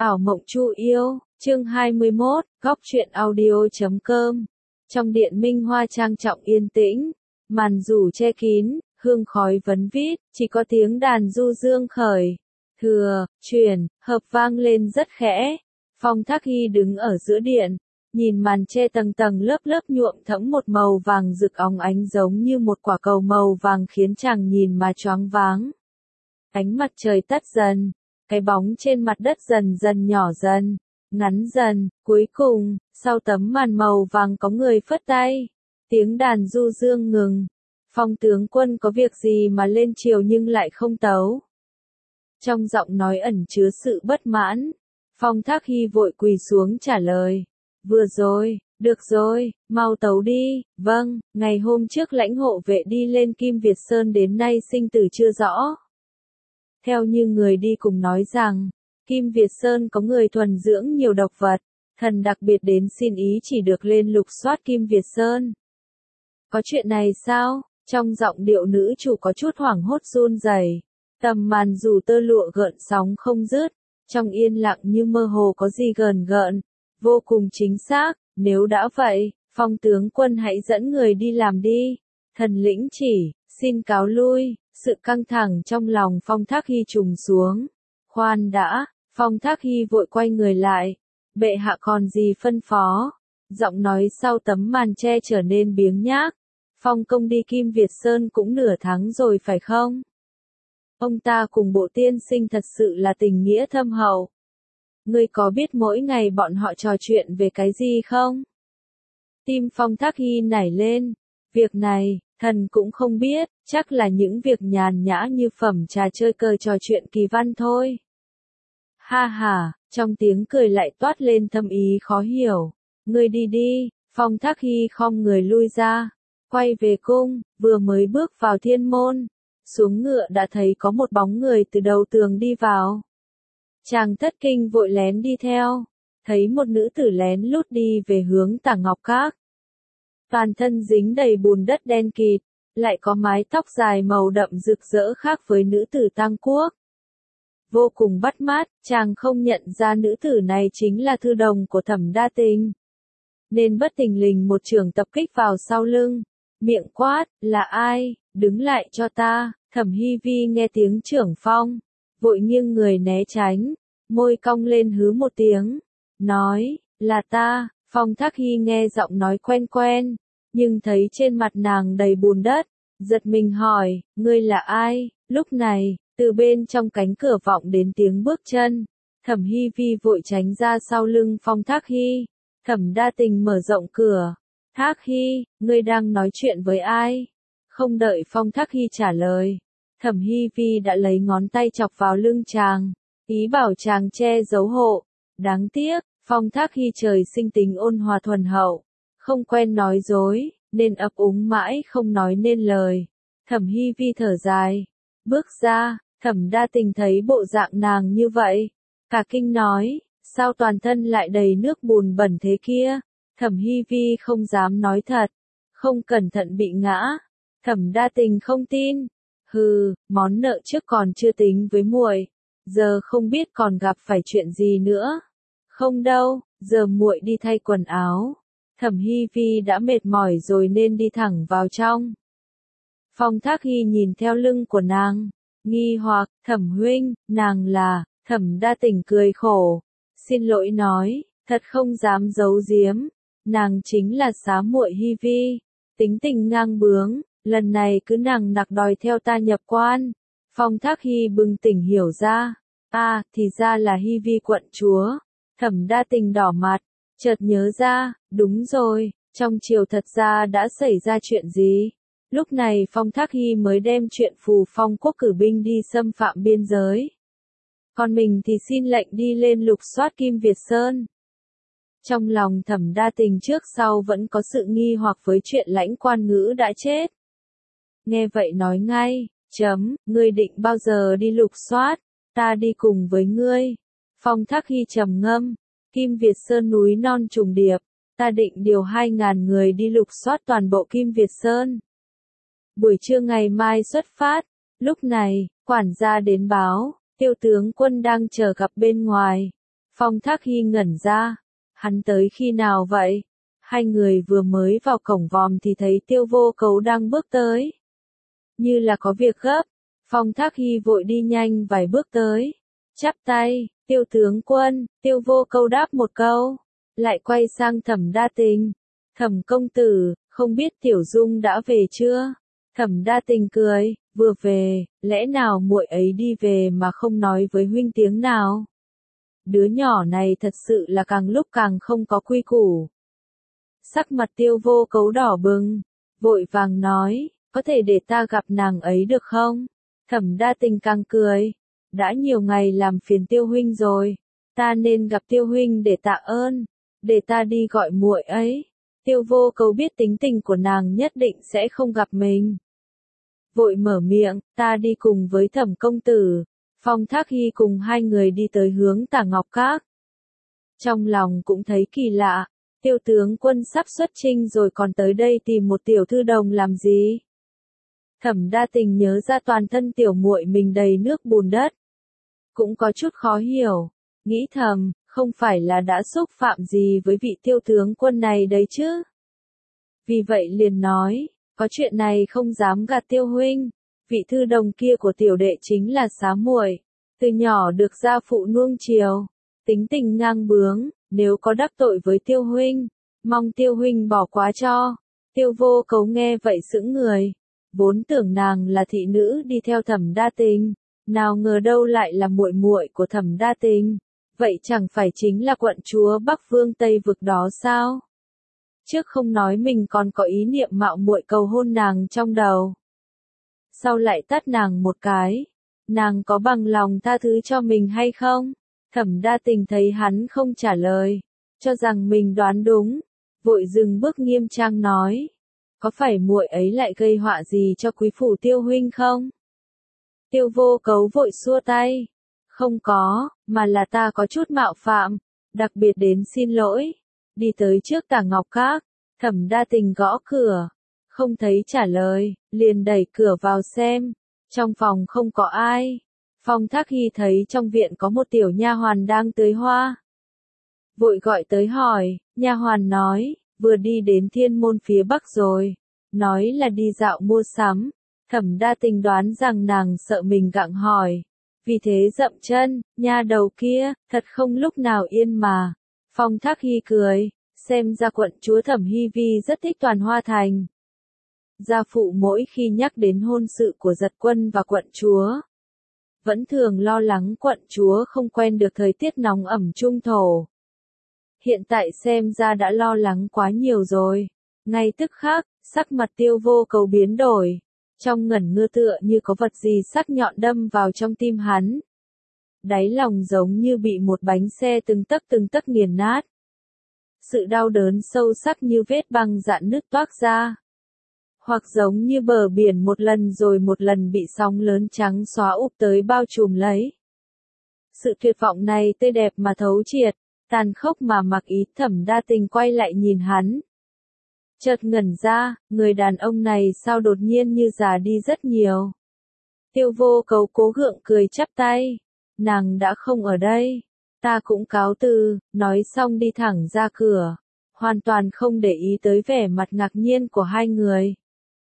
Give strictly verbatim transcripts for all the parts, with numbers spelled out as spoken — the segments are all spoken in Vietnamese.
Ảo mộng Chu yêu, chương hai mươi mốt, góc truyện audio chấm com. Trong điện minh hoa trang trọng yên tĩnh, màn rủ che kín, hương khói vấn vít, chỉ có tiếng đàn du dương khởi. Thừa, truyền, hợp vang lên rất khẽ. Phong Thác Hy đứng ở giữa điện, nhìn màn che tầng tầng lớp lớp nhuộm thẫm một màu vàng rực óng ánh giống như một quả cầu màu vàng khiến chàng nhìn mà choáng váng. Ánh mặt trời tắt dần, cái bóng trên mặt đất dần dần nhỏ dần, ngắn dần, cuối cùng, sau tấm màn màu vàng có người phất tay. Tiếng đàn du dương ngừng. Phong tướng quân có việc gì mà lên triều nhưng lại không tấu? Trong giọng nói ẩn chứa sự bất mãn. Phong Thác Hy vội quỳ xuống trả lời. Vừa rồi, được rồi, mau tấu đi. Vâng, ngày hôm trước lãnh hộ vệ đi lên Kim Việt Sơn đến nay sinh tử chưa rõ. Theo như người đi cùng nói rằng, Kim Việt Sơn có người thuần dưỡng nhiều độc vật, thần đặc biệt đến xin ý chỉ được lên lục soát Kim Việt Sơn. Có chuyện này sao? Trong giọng điệu nữ chủ có chút hoảng hốt run rẩy. Tầm màn dù tơ lụa gợn sóng không dứt, trong yên lặng như mơ hồ có gì gờn gợn, vô cùng chính xác. Nếu đã vậy, Phong tướng quân hãy dẫn người đi làm đi. Thần lĩnh chỉ, xin cáo lui. Sự căng thẳng trong lòng Phong Thác Hy trùng xuống. Khoan đã, Phong Thác Hy vội quay người lại. Bệ hạ còn gì phân phó? Giọng nói sau tấm màn che trở nên biếng nhác. Phong công đi Kim Việt Sơn cũng nửa tháng rồi phải không? Ông ta cùng bộ tiên sinh thật sự là tình nghĩa thâm hậu. Ngươi có biết mỗi ngày bọn họ trò chuyện về cái gì không? Tim Phong Thác Hy nảy lên. Việc này, thần cũng không biết, chắc là những việc nhàn nhã như phẩm trà chơi cờ trò chuyện kỳ văn thôi. Ha ha, trong tiếng cười lại toát lên thâm ý khó hiểu. Ngươi đi đi. Phong Thác Hy khom người lui ra, quay về cung, vừa mới bước vào thiên môn, xuống ngựa đã thấy có một bóng người từ đầu tường đi vào. Chàng thất kinh vội lén đi theo, thấy một nữ tử lén lút đi về hướng Tả Ngọc Các. Toàn thân dính đầy bùn đất đen kịt, lại có mái tóc dài màu đậm rực rỡ khác với nữ tử Tang Quốc. Vô cùng bắt mắt, chàng không nhận ra nữ tử này chính là thư đồng của Thẩm Đa Tình. Nên bất thình lình một trường tập kích vào sau lưng, miệng quát, là ai, đứng lại cho ta. Thẩm Hy Vi nghe tiếng trưởng phong, vội nghiêng người né tránh, môi cong lên hứ một tiếng, nói, là ta. Phong Thác Hy nghe giọng nói quen quen, nhưng thấy trên mặt nàng đầy bùn đất, giật mình hỏi, ngươi là ai? Lúc này, từ bên trong cánh cửa vọng đến tiếng bước chân, Thẩm Hy Vi vội tránh ra sau lưng Phong Thác Hy. Thẩm Đa Tình mở rộng cửa. Thác Hy, ngươi đang nói chuyện với ai? Không đợi Phong Thác Hy trả lời, Thẩm Hy Vi đã lấy ngón tay chọc vào lưng chàng, ý bảo chàng che giấu hộ. Đáng tiếc, Phong Thác Hy trời sinh tính ôn hòa thuần hậu, không quen nói dối, nên ấp úng mãi không nói nên lời. Thẩm Hy Vi thở dài, bước ra. Thẩm Đa Tình thấy bộ dạng nàng như vậy, cả kinh nói, sao toàn thân lại đầy nước bùn bẩn thế kia? Thẩm Hy Vi không dám nói thật, không cẩn thận bị ngã. Thẩm Đa Tình không tin, hừ, món nợ trước còn chưa tính với muội, giờ không biết còn gặp phải chuyện gì nữa. Không đâu, giờ muội đi thay quần áo. Thẩm Hy Vi đã mệt mỏi rồi nên đi thẳng vào trong. Phong Thác Hy nhìn theo lưng của nàng, nghi hoặc, Thẩm huynh, nàng là? Thẩm Đa Tình cười khổ, xin lỗi nói, thật không dám giấu giếm, nàng chính là xá muội Hy Vi, tính tình ngang bướng, lần này cứ nằng nặc đòi theo ta nhập quan. Phong Thác Hy bừng tỉnh hiểu ra, a, à, thì ra là Hy Vi quận chúa. Thẩm Đa Tình đỏ mặt, chợt nhớ ra, đúng rồi, trong triều thật ra đã xảy ra chuyện gì? Lúc này Phong Thác Hy mới đem chuyện Phù Phong quốc cử binh đi xâm phạm biên giới. Còn mình thì xin lệnh đi lên lục soát Kim Việt Sơn. Trong lòng Thẩm Đa Tình trước sau vẫn có sự nghi hoặc với chuyện lãnh quan ngữ đã chết. Nghe vậy nói ngay, chấm, ngươi định bao giờ đi lục soát? Ta đi cùng với ngươi. Phong Thác Hy trầm ngâm, Kim Việt Sơn núi non trùng điệp, ta định điều hai ngàn người đi lục soát toàn bộ Kim Việt Sơn. Buổi trưa ngày mai xuất phát. Lúc này, quản gia đến báo, Tiêu tướng quân đang chờ gặp bên ngoài. Phong Thác Hy ngẩn ra. Hắn tới khi nào vậy? Hai người vừa mới vào cổng vòm thì thấy Tiêu Vô Cấu đang bước tới. Như là có việc gấp, Phong Thác Hy vội đi nhanh vài bước tới. Chắp tay, Tiêu tướng quân, Tiêu Vô Cấu đáp một câu, lại quay sang Thẩm Đa Tình. Thẩm công tử, không biết Tiểu Dung đã về chưa? Thẩm Đa Tình cười, vừa về, lẽ nào muội ấy đi về mà không nói với huynh tiếng nào? Đứa nhỏ này thật sự là càng lúc càng không có quy củ. Sắc mặt Tiêu Vô Cấu đỏ bừng, vội vàng nói, có thể để ta gặp nàng ấy được không? Thẩm Đa Tình càng cười, đã nhiều ngày làm phiền Tiêu huynh rồi, ta nên gặp Tiêu huynh để tạ ơn, để ta đi gọi muội ấy. Tiêu Vô Cấu biết tính tình của nàng nhất định sẽ không gặp mình. Vội mở miệng, ta đi cùng với Thẩm công tử. Phong Thác Hy cùng hai người đi tới hướng Tả Ngọc Các. Trong lòng cũng thấy kỳ lạ, Tiêu tướng quân sắp xuất chinh rồi còn tới đây tìm một tiểu thư đồng làm gì? Thẩm Đa Tình nhớ ra toàn thân tiểu muội mình đầy nước bùn đất. Cũng có chút khó hiểu, nghĩ thầm, không phải là đã xúc phạm gì với vị tiêu tướng quân này đấy chứ? Vì vậy liền nói, có chuyện này không dám gạt Tiêu huynh, vị thư đồng kia của tiểu đệ chính là xá muội, từ nhỏ được gia phụ nuông chiều, tính tình ngang bướng, nếu có đắc tội với Tiêu huynh, mong Tiêu huynh bỏ qua cho. Tiêu Vô Cấu nghe vậy sững người, vốn tưởng nàng là thị nữ đi theo Thẩm Đa Tình, nào ngờ đâu lại là muội muội của Thẩm Đa Tình, vậy chẳng phải chính là quận chúa Bắc Vương Tây vực đó sao? Trước không nói mình còn có ý niệm mạo muội cầu hôn nàng trong đầu, sau lại tát nàng một cái, nàng có bằng lòng tha thứ cho mình hay không? Thẩm Đa Tình thấy hắn không trả lời, cho rằng mình đoán đúng, vội dừng bước nghiêm trang nói, có phải muội ấy lại gây họa gì cho quý phủ Tiêu huynh không? Tiêu Vô Cấu vội xua tay, không có, mà là ta có chút mạo phạm, đặc biệt đến xin lỗi. Đi tới trước Tả Ngọc Các, Thẩm Đa Tình gõ cửa, không thấy trả lời, liền đẩy cửa vào xem, trong phòng không có ai. Phong Thác Hy thấy trong viện có một tiểu nha hoàn đang tưới hoa, vội gọi tới hỏi, nha hoàn nói, vừa đi đến Thiên Môn phía Bắc rồi, nói là đi dạo mua sắm. Thẩm Đa Tình đoán rằng nàng sợ mình gặng hỏi, vì thế dậm chân, nha đầu kia, thật không lúc nào yên mà. Phong Thác Hy cười, xem ra quận chúa Thẩm Hy Vi rất thích Toàn Hoa Thành. Gia phụ mỗi khi nhắc đến hôn sự của giật quân và quận chúa, vẫn thường lo lắng quận chúa không quen được thời tiết nóng ẩm trung thổ. Hiện tại xem ra đã lo lắng quá nhiều rồi. Ngay tức khắc, sắc mặt Tiêu Vô Cấu biến đổi, trong ngẩn ngơ tựa như có vật gì sắc nhọn đâm vào trong tim hắn. Đáy lòng giống như bị một bánh xe từng tấc từng tấc nghiền nát. Sự đau đớn sâu sắc như vết băng rạn nứt toác ra. Hoặc giống như bờ biển một lần rồi một lần bị sóng lớn trắng xóa úp tới bao trùm lấy. Sự tuyệt vọng này tươi đẹp mà thấu triệt, tàn khốc mà mặc ý. Thẩm Đa Tình quay lại nhìn hắn. Chợt ngẩn ra, người đàn ông này sao đột nhiên như già đi rất nhiều. Tiêu Vô Cấu cố gượng cười chắp tay, nàng đã không ở đây, ta cũng cáo từ, nói xong đi thẳng ra cửa, hoàn toàn không để ý tới vẻ mặt ngạc nhiên của hai người.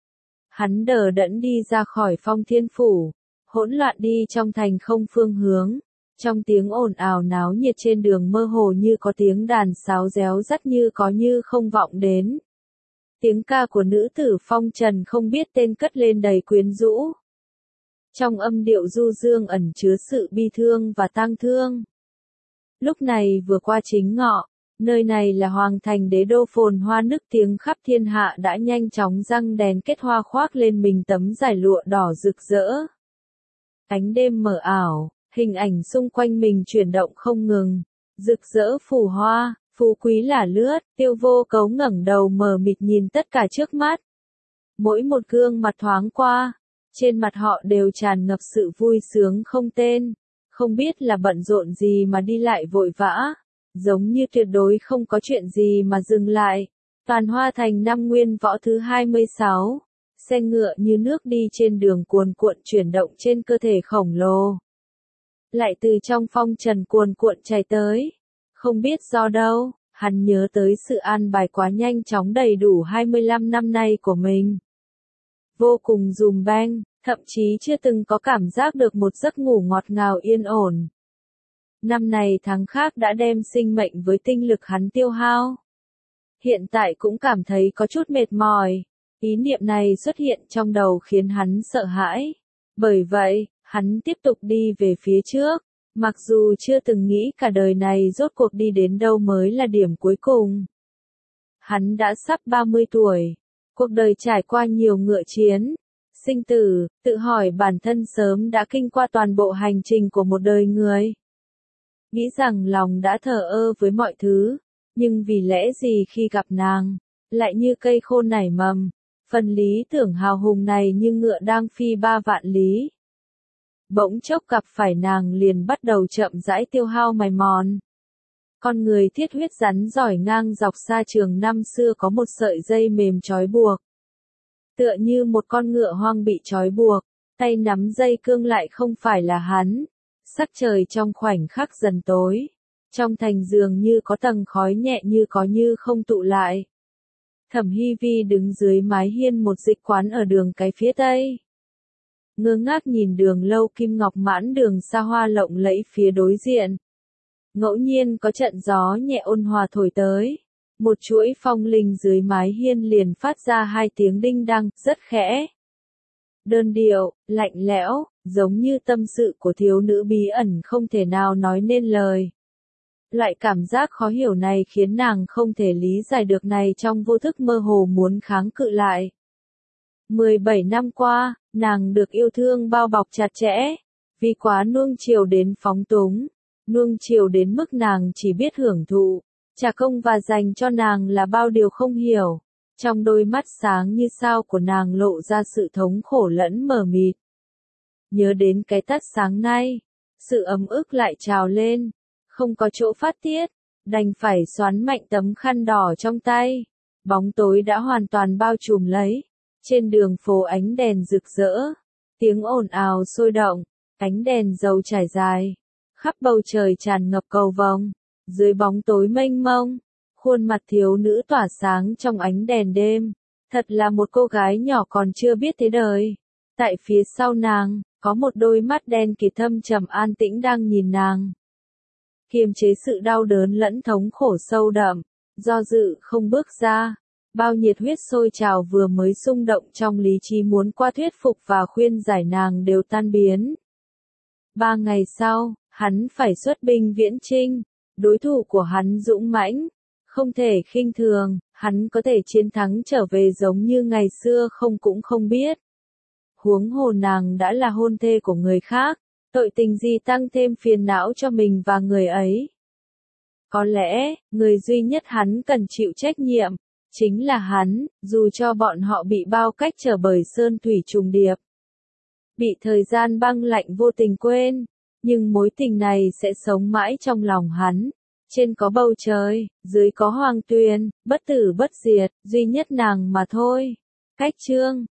Hắn đờ đẫn đi ra khỏi Phong Thiên Phủ, hỗn loạn đi trong thành không phương hướng, trong tiếng ồn ào náo nhiệt trên đường mơ hồ như có tiếng đàn sáo réo rắt như có như không vọng đến. Tiếng ca của nữ tử phong trần không biết tên cất lên đầy quyến rũ. Trong âm điệu du dương ẩn chứa sự bi thương và tang thương. Lúc này vừa qua chính ngọ, nơi này là hoàng thành đế đô phồn hoa nức tiếng khắp thiên hạ đã nhanh chóng răng đèn kết hoa khoác lên mình tấm giải lụa đỏ rực rỡ. Ánh đêm mờ ảo, hình ảnh xung quanh mình chuyển động không ngừng, rực rỡ phù hoa. Phú quý là lướt, Tiêu Vô Cấu ngẩng đầu mờ mịt nhìn tất cả trước mắt. Mỗi một gương mặt thoáng qua, trên mặt họ đều tràn ngập sự vui sướng không tên, không biết là bận rộn gì mà đi lại vội vã, giống như tuyệt đối không có chuyện gì mà dừng lại. Toàn Hoa Thành năm Nguyên Võ thứ hai mươi sáu, xe ngựa như nước đi trên đường cuồn cuộn chuyển động trên cơ thể khổng lồ. Lại từ trong phong trần cuồn cuộn chảy tới. Không biết do đâu, hắn nhớ tới sự an bài quá nhanh chóng đầy đủ hai mươi lăm năm nay của mình. Vô cùng dùm beng, thậm chí chưa từng có cảm giác được một giấc ngủ ngọt ngào yên ổn. Năm này tháng khác đã đem sinh mệnh với tinh lực hắn tiêu hao. Hiện tại cũng cảm thấy có chút mệt mỏi. Ý niệm này xuất hiện trong đầu khiến hắn sợ hãi. Bởi vậy, hắn tiếp tục đi về phía trước. Mặc dù chưa từng nghĩ cả đời này rốt cuộc đi đến đâu mới là điểm cuối cùng. Hắn đã sắp ba mươi tuổi. Cuộc đời trải qua nhiều ngựa chiến, sinh tử, tự hỏi bản thân sớm đã kinh qua toàn bộ hành trình của một đời người. Nghĩ rằng lòng đã thờ ơ với mọi thứ, nhưng vì lẽ gì khi gặp nàng, lại như cây khô nảy mầm, phần lý tưởng hào hùng này như ngựa đang phi ba vạn lý. Bỗng chốc gặp phải nàng liền bắt đầu chậm rãi tiêu hao mài mòn. Con người thiết huyết rắn giỏi ngang dọc xa trường năm xưa có một sợi dây mềm trói buộc. Tựa như một con ngựa hoang bị trói buộc, tay nắm dây cương lại không phải là hắn. Sắc trời trong khoảnh khắc dần tối. Trong thành dường như có tầng khói nhẹ như có như không tụ lại. Thẩm Hy Vi đứng dưới mái hiên một dịch quán ở đường cái phía tây. Ngơ ngác nhìn đường lâu kim ngọc mãn đường xa hoa lộng lẫy phía đối diện. Ngẫu nhiên có trận gió nhẹ ôn hòa thổi tới. Một chuỗi phong linh dưới mái hiên liền phát ra hai tiếng đinh đăng, rất khẽ. Đơn điệu, lạnh lẽo, giống như tâm sự của thiếu nữ bí ẩn không thể nào nói nên lời. Loại cảm giác khó hiểu này khiến nàng không thể lý giải được này trong vô thức mơ hồ muốn kháng cự lại. mười bảy năm qua, nàng được yêu thương bao bọc chặt chẽ, vì quá nuông chiều đến phóng túng, nuông chiều đến mức nàng chỉ biết hưởng thụ, trả công và dành cho nàng là bao điều không hiểu. Trong đôi mắt sáng như sao của nàng lộ ra sự thống khổ lẫn mờ mịt. Nhớ đến cái tắt sáng nay, sự ấm ức lại trào lên, không có chỗ phát tiết, đành phải xoắn mạnh tấm khăn đỏ trong tay. Bóng tối đã hoàn toàn bao trùm lấy, trên đường phố ánh đèn rực rỡ, tiếng ồn ào sôi động, ánh đèn dầu trải dài, khắp bầu trời tràn ngập cầu vồng, dưới bóng tối mênh mông. Khuôn mặt thiếu nữ tỏa sáng trong ánh đèn đêm, thật là một cô gái nhỏ còn chưa biết thế đời. Tại phía sau nàng, có một đôi mắt đen kịt thâm trầm an tĩnh đang nhìn nàng. Kiềm chế sự đau đớn lẫn thống khổ sâu đậm, do dự không bước ra. Bao nhiệt huyết sôi trào vừa mới xung động trong lý trí muốn qua thuyết phục và khuyên giải nàng đều tan biến. Ba ngày sau, hắn phải xuất binh viễn chinh, đối thủ của hắn dũng mãnh. Không thể khinh thường, hắn có thể chiến thắng trở về giống như ngày xưa không cũng không biết. Huống hồ nàng đã là hôn thê của người khác, tội tình gì tăng thêm phiền não cho mình và người ấy. Có lẽ, người duy nhất hắn cần chịu trách nhiệm, chính là hắn, dù cho bọn họ bị bao cách trở bởi sơn thủy trùng điệp. Bị thời gian băng lạnh vô tình quên, nhưng mối tình này sẽ sống mãi trong lòng hắn. Trên có bầu trời, dưới có hoàng tuyền, bất tử bất diệt, duy nhất nàng mà thôi. Cách chương